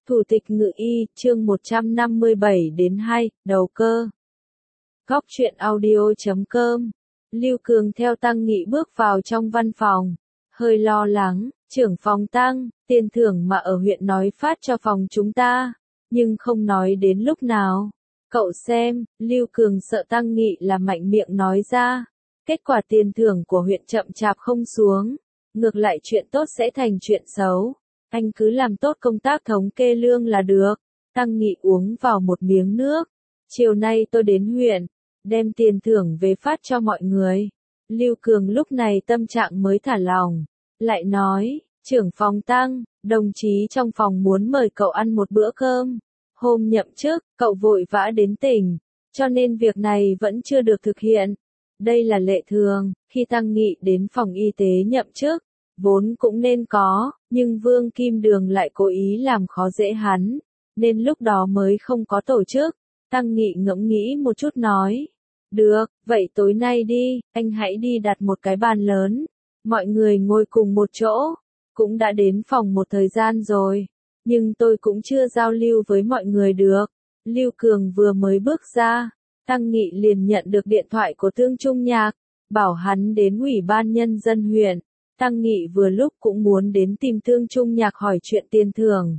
Thủ tịch Ngự Y, chương 157 đến 2, đầu cơ. Góc truyện audio.com. Lưu Cường theo Tăng Nghị bước vào trong văn phòng, hơi lo lắng, trưởng phòng Tăng, tiền thưởng mà ở huyện nói phát cho phòng chúng ta, nhưng không nói đến lúc nào. Cậu xem, Lưu Cường sợ Tăng Nghị là mạnh miệng nói ra, kết quả tiền thưởng của huyện chậm chạp không xuống, ngược lại chuyện tốt sẽ thành chuyện xấu. Anh cứ làm tốt công tác thống kê lương là được. Tăng Nghị uống vào một miếng nước. Chiều nay tôi đến huyện, đem tiền thưởng về phát cho mọi người. Lưu Cường lúc này tâm trạng mới thả lòng. Lại nói, trưởng phòng Tăng, đồng chí trong phòng muốn mời cậu ăn một bữa cơm. Hôm nhậm chức, cậu vội vã đến tỉnh, cho nên việc này vẫn chưa được thực hiện. Đây là lệ thường, khi Tăng Nghị đến phòng y tế nhậm chức, vốn cũng nên có, nhưng Vương Kim Đường lại cố ý làm khó dễ hắn, nên lúc đó mới không có tổ chức. Tăng Nghị ngẫm nghĩ một chút nói, được, vậy tối nay đi, anh hãy đi đặt một cái bàn lớn, mọi người ngồi cùng một chỗ. Cũng đã đến phòng một thời gian rồi, nhưng tôi cũng chưa giao lưu với mọi người được. Lưu Cường vừa mới bước ra, Tăng Nghị liền nhận được điện thoại của Tương Trung Nhạc, bảo hắn đến Ủy ban Nhân dân huyện. Tăng Nghị vừa lúc cũng muốn đến tìm Tương Trung Nhạc hỏi chuyện tiền thưởng.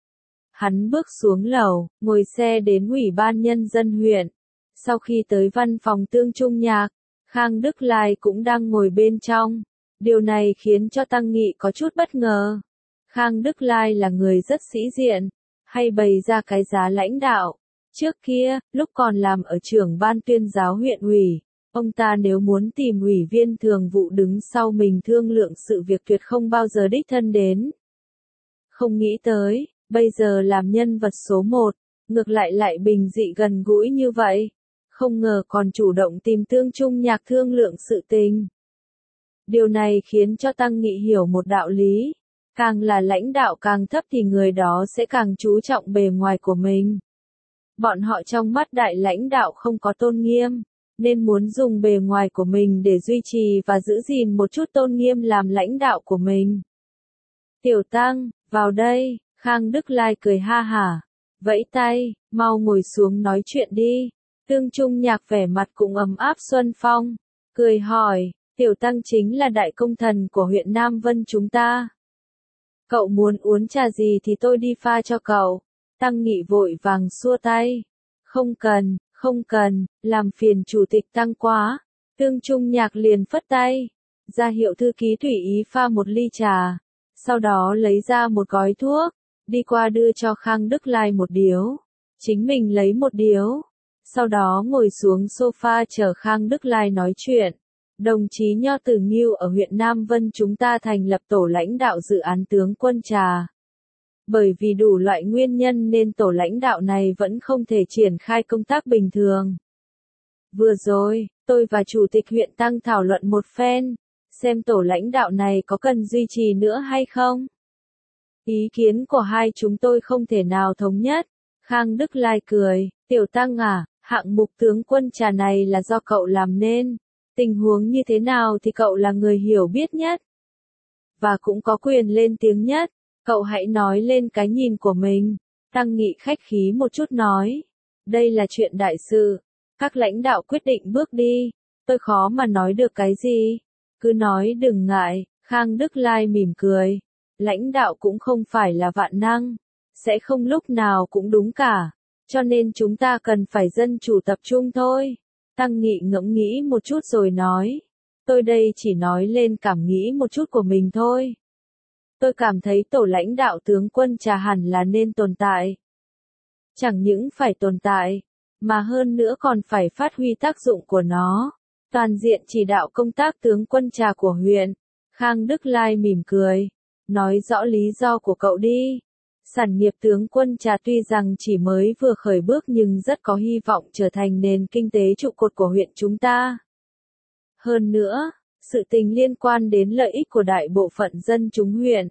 Hắn bước xuống lầu, ngồi xe đến Ủy ban Nhân dân huyện. Sau khi tới văn phòng Tương Trung Nhạc, Khang Đức Lai cũng đang ngồi bên trong. Điều này khiến cho Tăng Nghị có chút bất ngờ. Khang Đức Lai là người rất sĩ diện, hay bày ra cái giá lãnh đạo. Trước kia, lúc còn làm ở trưởng ban tuyên giáo huyện ủy, ông ta nếu muốn tìm ủy viên thường vụ đứng sau mình thương lượng sự việc tuyệt không bao giờ đích thân đến. Không nghĩ tới, bây giờ làm nhân vật số 1, ngược lại bình dị gần gũi như vậy. Không ngờ còn chủ động tìm Tương Trung Nhạc thương lượng sự tình. Điều này khiến cho Tăng Nghị hiểu một đạo lý. Càng là lãnh đạo càng thấp thì người đó sẽ càng chú trọng bề ngoài của mình. Bọn họ trong mắt đại lãnh đạo không có tôn nghiêm, nên muốn dùng bề ngoài của mình để duy trì và giữ gìn một chút tôn nghiêm làm lãnh đạo của mình. Tiểu Tăng, vào đây, Khang Đức Lai cười ha hả, vẫy tay, mau ngồi xuống nói chuyện đi. Tương Trung Nhạc vẻ mặt cũng ấm áp xuân phong, cười hỏi, Tiểu Tăng chính là đại công thần của huyện Nam Vân chúng ta. Cậu muốn uống trà gì thì tôi đi pha cho cậu. Tăng Nghị vội vàng xua tay. Không cần, làm phiền chủ tịch Tăng quá. Tương Trung Nhạc liền phất tay, ra hiệu thư ký tùy ý pha một ly trà, sau đó lấy ra một gói thuốc, đi qua đưa cho Khang Đức Lai một điếu, chính mình lấy một điếu, sau đó ngồi xuống sofa chờ Khang Đức Lai nói chuyện. Đồng chí Nho Tử Nghiêu ở huyện Nam Vân chúng ta thành lập tổ lãnh đạo dự án tướng quân trà. Bởi vì đủ loại nguyên nhân nên tổ lãnh đạo này vẫn không thể triển khai công tác bình thường. Vừa rồi, tôi và Chủ tịch huyện Tăng thảo luận một phen, xem tổ lãnh đạo này có cần duy trì nữa hay không. Ý kiến của hai chúng tôi không thể nào thống nhất. Khang Đức Lai cười, Tiểu Tăng à, hạng mục tướng quân trà này là do cậu làm nên. Tình huống như thế nào thì cậu là người hiểu biết nhất. Và cũng có quyền lên tiếng nhất. Cậu hãy nói lên cái nhìn của mình. Tăng Nghị khách khí một chút nói. Đây là chuyện đại sự. Các lãnh đạo quyết định bước đi. Tôi khó mà nói được cái gì. Cứ nói đừng ngại. Khang Đức Lai mỉm cười. Lãnh đạo cũng không phải là vạn năng. Sẽ không lúc nào cũng đúng cả. Cho nên chúng ta cần phải dân chủ tập trung thôi. Tăng Nghị ngẫm nghĩ một chút rồi nói. Tôi đây chỉ nói lên cảm nghĩ một chút của mình thôi. Tôi cảm thấy tổ lãnh đạo tướng quân trà hẳn là nên tồn tại. Chẳng những phải tồn tại, mà hơn nữa còn phải phát huy tác dụng của nó. Toàn diện chỉ đạo công tác tướng quân trà của huyện. Khang Đức Lai mỉm cười. Nói rõ lý do của cậu đi. Sản nghiệp tướng quân trà tuy rằng chỉ mới vừa khởi bước nhưng rất có hy vọng trở thành nền kinh tế trụ cột của huyện chúng ta. Hơn nữa, sự tình liên quan đến lợi ích của đại bộ phận dân chúng huyện.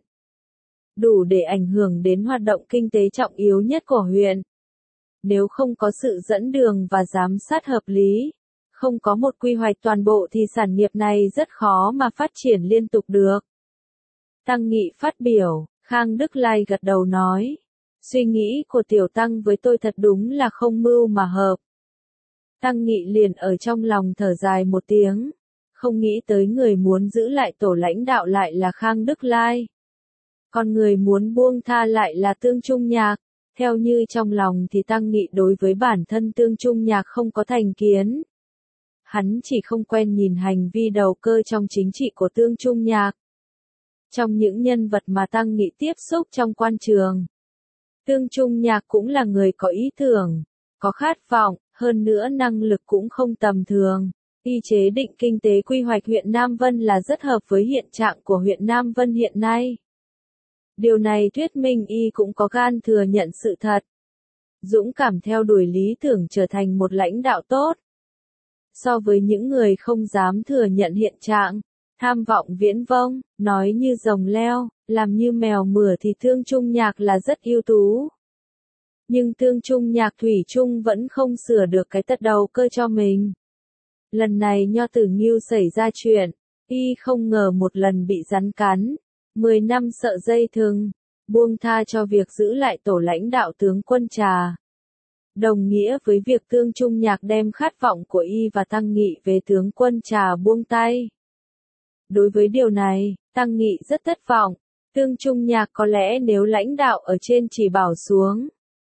Đủ để ảnh hưởng đến hoạt động kinh tế trọng yếu nhất của huyện. Nếu không có sự dẫn đường và giám sát hợp lý, không có một quy hoạch toàn bộ thì sản nghiệp này rất khó mà phát triển liên tục được. Tăng Nghị phát biểu, Khang Đức Lai gật đầu nói. Suy nghĩ của tiểu tăng với tôi thật đúng là không mưu mà hợp. Tăng Nghị liền ở trong lòng thở dài một tiếng, không nghĩ tới người muốn giữ lại tổ lãnh đạo lại là Khang Đức Lai. Còn người muốn buông tha lại là Tương Trung Nhạc. Theo như trong lòng thì Tăng Nghị đối với bản thân Tương Trung Nhạc không có thành kiến. Hắn chỉ không quen nhìn hành vi đầu cơ trong chính trị của Tương Trung Nhạc. Trong những nhân vật mà Tăng Nghị tiếp xúc trong quan trường, Tương Trung Nhạc cũng là người có ý tưởng, có khát vọng, hơn nữa năng lực cũng không tầm thường. Y chế định kinh tế quy hoạch huyện Nam Vân là rất hợp với hiện trạng của huyện Nam Vân hiện nay. Điều này thuyết minh y cũng có gan thừa nhận sự thật. Dũng cảm theo đuổi lý tưởng trở thành một lãnh đạo tốt. So với những người không dám thừa nhận hiện trạng, tham vọng viễn vông, nói như rồng leo, làm như mèo mửa thì Tương Trung Nhạc là rất ưu tú. Nhưng Tương Trung Nhạc thủy chung vẫn không sửa được cái tật đầu cơ cho mình. Lần này Nho Tử Nghiêu xảy ra chuyện, y không ngờ một lần bị rắn cắn, 10 năm sợ dây thừng, buông tha cho việc giữ lại tổ lãnh đạo tướng quân Trà. Đồng nghĩa với việc Tương Trung Nhạc đem khát vọng của y và Tăng Nghị về tướng quân Trà buông tay. Đối với điều này, Tăng Nghị rất thất vọng. Tương Trung Nhạc có lẽ nếu lãnh đạo ở trên chỉ bảo xuống,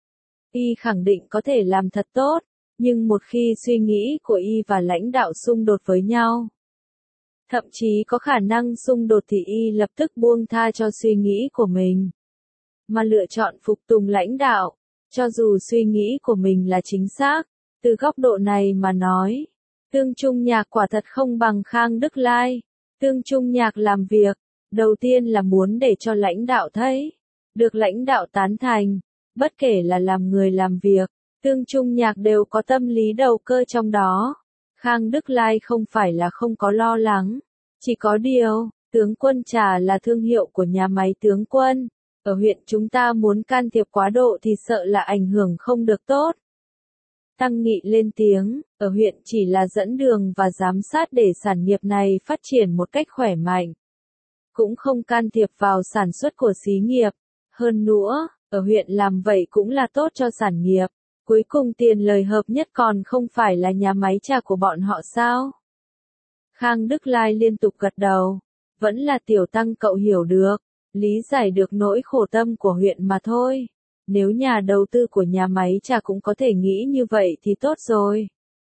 y khẳng định có thể làm thật tốt, nhưng một khi suy nghĩ của y và lãnh đạo xung đột với nhau, thậm chí có khả năng xung đột thì y lập tức buông tha cho suy nghĩ của mình, mà lựa chọn phục tùng lãnh đạo, cho dù suy nghĩ của mình là chính xác. Từ góc độ này mà nói, Tương Trung Nhạc quả thật không bằng Khang Đức Lai. Tương Trung Nhạc làm việc, đầu tiên là muốn để cho lãnh đạo thấy, được lãnh đạo tán thành, bất kể là làm người làm việc, Tương Trung Nhạc đều có tâm lý đầu cơ trong đó. Khang Đức Lai không phải là không có lo lắng, chỉ có điều, tướng quân Trà là thương hiệu của nhà máy tướng quân, ở huyện chúng ta muốn can thiệp quá độ thì sợ là ảnh hưởng không được tốt. Tăng Nghị lên tiếng, ở huyện chỉ là dẫn đường và giám sát để sản nghiệp này phát triển một cách khỏe mạnh, cũng không can thiệp vào sản xuất của xí nghiệp. Hơn nữa, ở huyện làm vậy cũng là tốt cho sản nghiệp. Cuối cùng tiền lời hợp nhất còn không phải là nhà máy trà của bọn họ sao? Khang Đức Lai liên tục gật đầu. Vẫn là tiểu tăng cậu hiểu được, lý giải được nỗi khổ tâm của huyện mà thôi. Nếu nhà đầu tư của nhà máy trà cũng có thể nghĩ như vậy thì tốt rồi.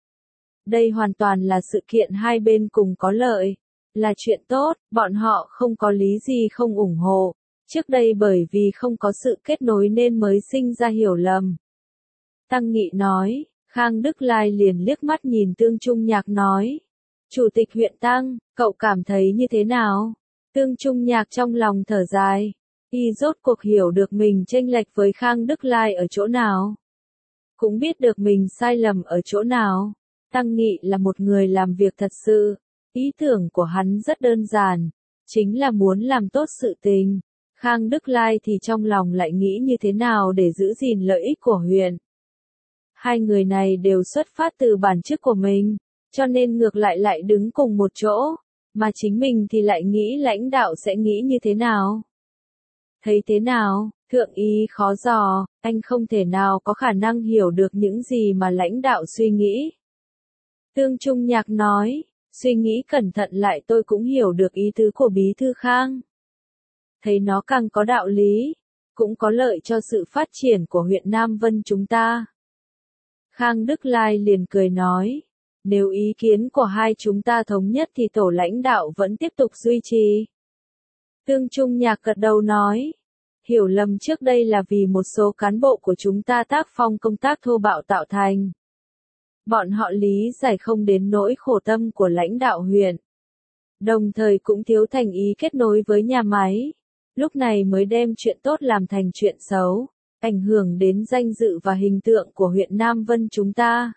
Đây hoàn toàn là sự kiện hai bên cùng có lợi. Là chuyện tốt, bọn họ không có lý gì không ủng hộ. Trước đây bởi vì không có sự kết nối nên mới sinh ra hiểu lầm. Tăng Nghị nói, Khang Đức Lai liền liếc mắt nhìn Tương Trung Nhạc nói. Chủ tịch huyện Tăng, cậu cảm thấy như thế nào? Tương Trung Nhạc trong lòng thở dài. Y rốt cuộc hiểu được mình chênh lệch với Khang Đức Lai ở chỗ nào. Cũng biết được mình sai lầm ở chỗ nào. Tăng Nghị là một người làm việc thật sự. Ý tưởng của hắn rất đơn giản. Chính là muốn làm tốt sự tình. Khang Đức Lai thì trong lòng lại nghĩ như thế nào để giữ gìn lợi ích của huyện. Hai người này đều xuất phát từ bản chức của mình, cho nên ngược lại đứng cùng một chỗ, mà chính mình thì lại nghĩ lãnh đạo sẽ nghĩ như thế nào. Thấy thế nào, thượng ý khó dò, anh không thể nào có khả năng hiểu được những gì mà lãnh đạo suy nghĩ. Tương Trung Nhạc nói, suy nghĩ cẩn thận lại tôi cũng hiểu được ý tứ của Bí thư Khang. Thấy nó càng có đạo lý, cũng có lợi cho sự phát triển của huyện Nam Vân chúng ta. Khang Đức Lai liền cười nói, nếu ý kiến của hai chúng ta thống nhất thì tổ lãnh đạo vẫn tiếp tục duy trì. Tương Trung Nhạc gật đầu nói, hiểu lầm trước đây là vì một số cán bộ của chúng ta tác phong công tác thô bạo tạo thành. Bọn họ lý giải không đến nỗi khổ tâm của lãnh đạo huyện. Đồng thời cũng thiếu thành ý kết nối với nhà máy. Lúc này mới đem chuyện tốt làm thành chuyện xấu, ảnh hưởng đến danh dự và hình tượng của huyện Nam Vân chúng ta.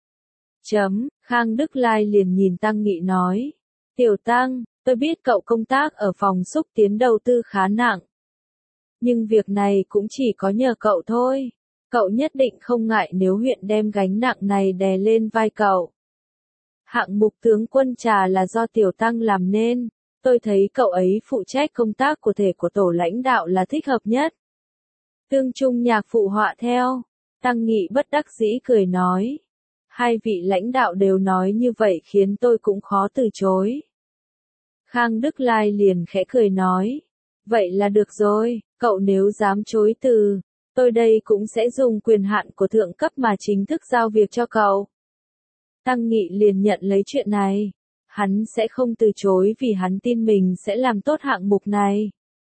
Khang Đức Lai liền nhìn Tăng Nghị nói, Tiểu Tăng, tôi biết cậu công tác ở phòng xúc tiến đầu tư khá nặng. Nhưng việc này cũng chỉ có nhờ cậu thôi. Cậu nhất định không ngại nếu huyện đem gánh nặng này đè lên vai cậu. Hạng mục tướng quân Trà là do Tiểu Tăng làm nên. Tôi thấy cậu ấy phụ trách công tác cụ thể của tổ lãnh đạo là thích hợp nhất. Tương Trung Nhạc phụ họa theo. Tăng Nghị bất đắc dĩ cười nói. Hai vị lãnh đạo đều nói như vậy khiến tôi cũng khó từ chối. Khang Đức Lai liền khẽ cười nói. Vậy là được rồi, cậu nếu dám chối từ, tôi đây cũng sẽ dùng quyền hạn của thượng cấp mà chính thức giao việc cho cậu. Tăng Nghị liền nhận lấy chuyện này. Hắn sẽ không từ chối vì hắn tin mình sẽ làm tốt hạng mục này.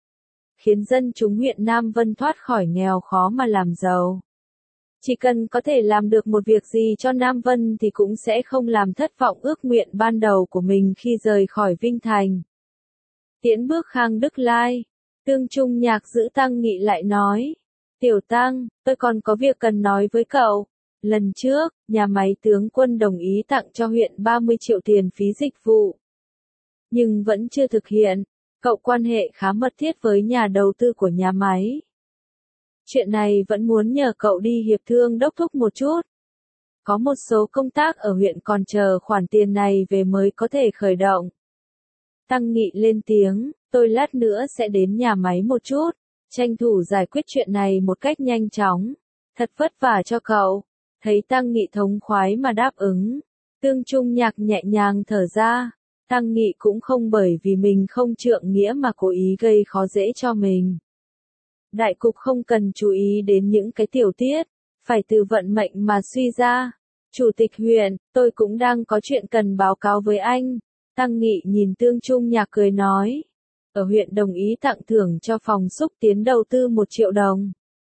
Khiến dân chúng huyện Nam Vân thoát khỏi nghèo khó mà làm giàu. Chỉ cần có thể làm được một việc gì cho Nam Vân thì cũng sẽ không làm thất vọng ước nguyện ban đầu của mình khi rời khỏi Vinh Thành. Tiễn bước Khang Đức Lai, Tương Trung Nhạc giữ Tăng Nghị lại nói. Tiểu Tăng, tôi còn có việc cần nói với cậu. Lần trước, nhà máy tướng quân đồng ý tặng cho huyện 30 triệu tiền phí dịch vụ. Nhưng vẫn chưa thực hiện, cậu quan hệ khá mật thiết với nhà đầu tư của nhà máy. Chuyện này vẫn muốn nhờ cậu đi hiệp thương đốc thúc một chút. Có một số công tác ở huyện còn chờ khoản tiền này về mới có thể khởi động. Tăng Nghị lên tiếng, tôi lát nữa sẽ đến nhà máy một chút, tranh thủ giải quyết chuyện này một cách nhanh chóng. Thật vất vả cho cậu. Thấy Tăng Nghị thống khoái mà đáp ứng. Tương Trung Nhạc nhẹ nhàng thở ra. Tăng Nghị cũng không bởi vì mình không trượng nghĩa mà cố ý gây khó dễ cho mình. Đại cục không cần chú ý đến những cái tiểu tiết, phải từ vận mệnh mà suy ra. Chủ tịch huyện, tôi cũng đang có chuyện cần báo cáo với anh. Tăng Nghị nhìn Tương Trung Nhạc cười nói. Ở huyện đồng ý tặng thưởng cho phòng xúc tiến đầu tư 1 triệu đồng.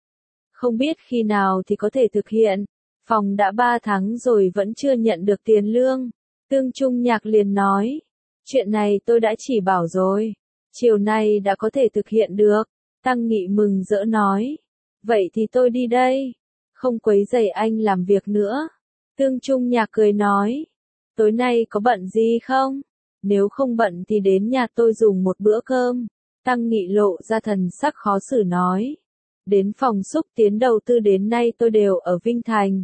Không biết khi nào thì có thể thực hiện. Phòng đã 3 tháng rồi vẫn chưa nhận được tiền lương. Tương Trung Nhạc liền nói. Chuyện này tôi đã chỉ bảo rồi. Chiều nay đã có thể thực hiện được. Tăng Nghị mừng rỡ nói. Vậy thì tôi đi đây. Không quấy rầy anh làm việc nữa. Tương Trung Nhạc cười nói. Tối nay có bận gì không? Nếu không bận thì đến nhà tôi dùng một bữa cơm. Tăng Nghị lộ ra thần sắc khó xử nói. Đến phòng xúc tiến đầu tư đến nay tôi đều ở Vinh Thành.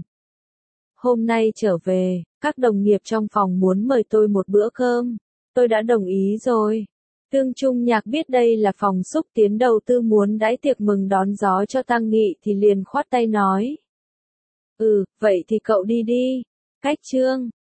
Hôm nay trở về, các đồng nghiệp trong phòng muốn mời tôi một bữa cơm. Tôi đã đồng ý rồi. Tương Trung Nhạc biết đây là phòng xúc tiến đầu tư muốn đãi tiệc mừng đón gió cho Tăng Nghị thì liền khoát tay nói. Vậy thì cậu đi đi. Cách chương